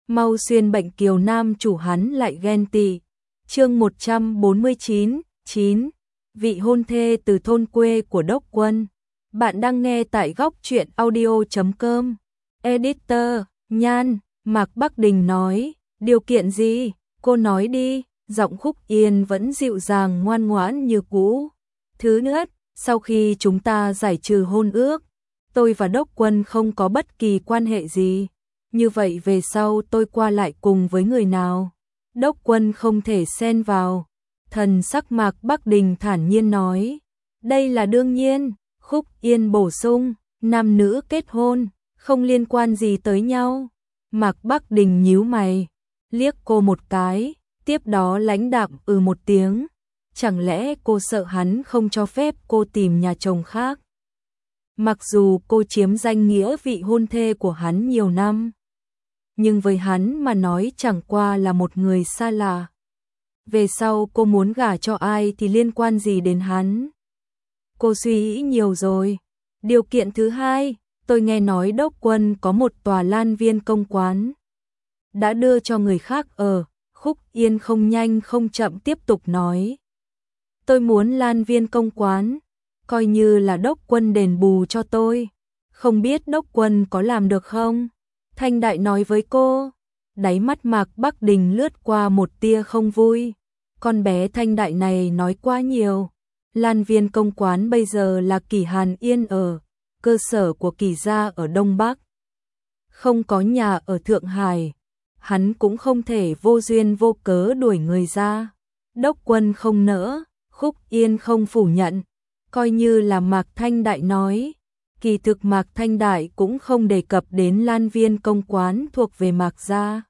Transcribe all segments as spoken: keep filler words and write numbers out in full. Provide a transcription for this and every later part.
mau xuyên bệnh kiều nam chủ hắn lại ghen tị. Chương một trăm bốn mươi chín, chín. Vị hôn thê từ thôn quê của Đốc Quân. Bạn đang nghe tại góc truyện audio chấm com. Editor, Nhan, Mạc Bắc Đình nói, điều kiện gì? Cô nói đi, giọng Khúc Yên vẫn dịu dàng ngoan ngoãn như cũ. Thứ nhất, sau khi chúng ta giải trừ hôn ước, tôi và Đốc Quân không có bất kỳ quan hệ gì. Như vậy về sau tôi qua lại cùng với người nào, Đốc Quân không thể xen vào. Thần sắc Mạc Bắc Đình thản nhiên nói, đây là đương nhiên. Khúc Yên bổ sung, nam nữ kết hôn, không liên quan gì tới nhau. Mạc Bắc Đình nhíu mày, liếc cô một cái, tiếp đó lãnh đạm ừ một tiếng. Chẳng lẽ cô sợ hắn không cho phép cô tìm nhà chồng khác? Mặc dù cô chiếm danh nghĩa vị hôn thê của hắn nhiều năm, nhưng với hắn mà nói chẳng qua là một người xa lạ. Về sau cô muốn gả cho ai thì liên quan gì đến hắn? Cô suy nghĩ nhiều rồi. Điều kiện thứ hai, tôi nghe nói Đốc Quân có một tòa Lan Viên công quán, đã đưa cho người khác ở. Khúc Yên không nhanh không chậm tiếp tục nói, tôi muốn Lan Viên công quán, coi như là Đốc Quân đền bù cho tôi. Không biết Đốc Quân có làm được không? Thanh Đại nói với cô. Đáy mắt Mạc Bắc Đình lướt qua một tia không vui. Con bé Thanh Đại này nói quá nhiều. Lan Viên công quán bây giờ là Kỷ Hàn Yên ở, cơ sở của Kỷ gia ở Đông Bắc. Không có nhà ở Thượng Hải, hắn cũng không thể vô duyên vô cớ đuổi người ra. Đốc Quân không nỡ, Khúc Yên không phủ nhận, coi như là Mạc Thanh Đại nói. Kỳ thực Mạc Thanh Đại cũng không đề cập đến Lan Viên công quán thuộc về Mạc gia.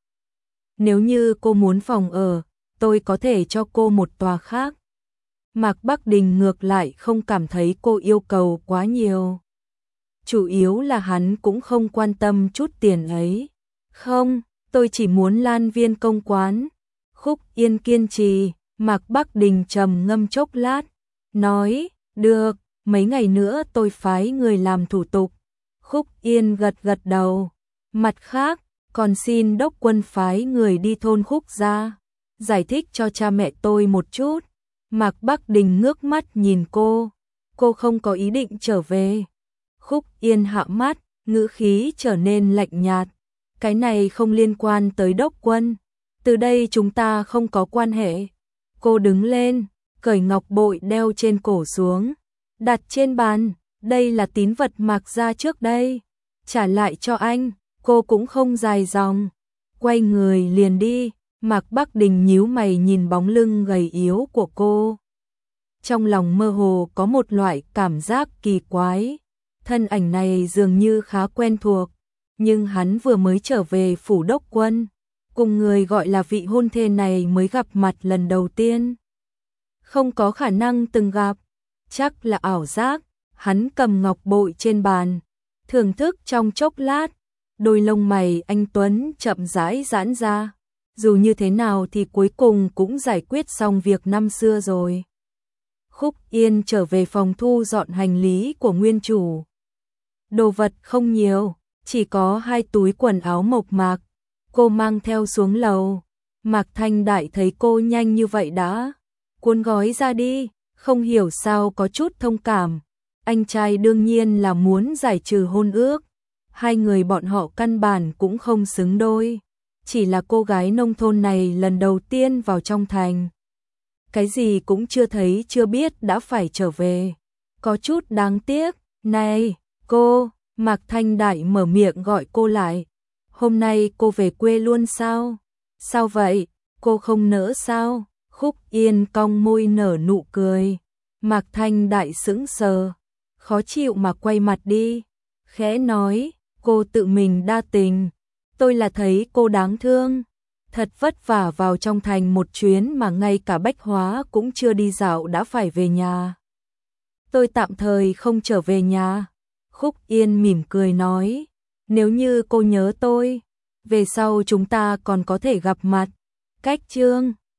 Nếu như cô muốn phòng ở, tôi có thể cho cô một tòa khác. Mạc Bắc Đình ngược lại không cảm thấy cô yêu cầu quá nhiều. Chủ yếu là hắn cũng không quan tâm chút tiền ấy. Không, tôi chỉ muốn Lan Viên công quán. Khúc Yên kiên trì. Mạc Bắc Đình trầm ngâm chốc lát, nói, được, mấy ngày nữa tôi phái người làm thủ tục. Khúc Yên gật gật đầu. Mặt khác, còn xin Đốc Quân phái người đi thôn Khúc gia, giải thích cho cha mẹ tôi một chút. Mạc Bắc Đình ngước mắt nhìn cô, cô không có ý định trở về. Khúc Yên hạ mắt, ngữ khí trở nên lạnh nhạt, cái này không liên quan tới Đốc Quân, từ đây chúng ta không có quan hệ. Cô đứng lên, cởi ngọc bội đeo trên cổ xuống, đặt trên bàn, đây là tín vật Mạc gia trước đây, trả lại cho anh. Cô cũng không dài dòng, quay người liền đi. Mạc Bắc Đình nhíu mày nhìn bóng lưng gầy yếu của cô. Trong lòng mơ hồ có một loại cảm giác kỳ quái. Thân ảnh này dường như khá quen thuộc, nhưng hắn vừa mới trở về phủ Đốc Quân, cùng người gọi là vị hôn thê này mới gặp mặt lần đầu tiên. Không có khả năng từng gặp, chắc là ảo giác. Hắn cầm ngọc bội trên bàn, thưởng thức trong chốc lát, đôi lông mày anh tuấn chậm rãi giãn ra. Dù như thế nào thì cuối cùng cũng giải quyết xong việc năm xưa rồi. Khúc Yên trở về phòng thu dọn hành lý của nguyên chủ. Đồ vật không nhiều, chỉ có hai túi quần áo mộc mạc. Cô mang theo xuống lầu. Mạc Thanh Đại thấy cô nhanh như vậy đã cuốn gói ra đi, không hiểu sao có chút thông cảm. Anh trai đương nhiên là muốn giải trừ hôn ước. Hai người bọn họ căn bản cũng không xứng đôi. Chỉ là cô gái nông thôn này lần đầu tiên vào trong thành, cái gì cũng chưa thấy chưa biết đã phải trở về, có chút đáng tiếc. Này, cô, Mạc Thanh Đại mở miệng gọi cô lại. Hôm nay cô về quê luôn sao? Sao vậy? Cô không nỡ sao? Khúc Yên cong môi nở nụ cười. Mạc Thanh Đại sững sờ, khó chịu mà quay mặt đi, khẽ nói, cô tự mình đa tình. Tôi là thấy cô đáng thương, thật vất vả vào trong thành một chuyến mà ngay cả bách hóa cũng chưa đi dạo đã phải về nhà. Tôi tạm thời không trở về nhà. Khúc Yên mỉm cười nói, nếu như cô nhớ tôi, về sau chúng ta còn có thể gặp mặt. Cách chương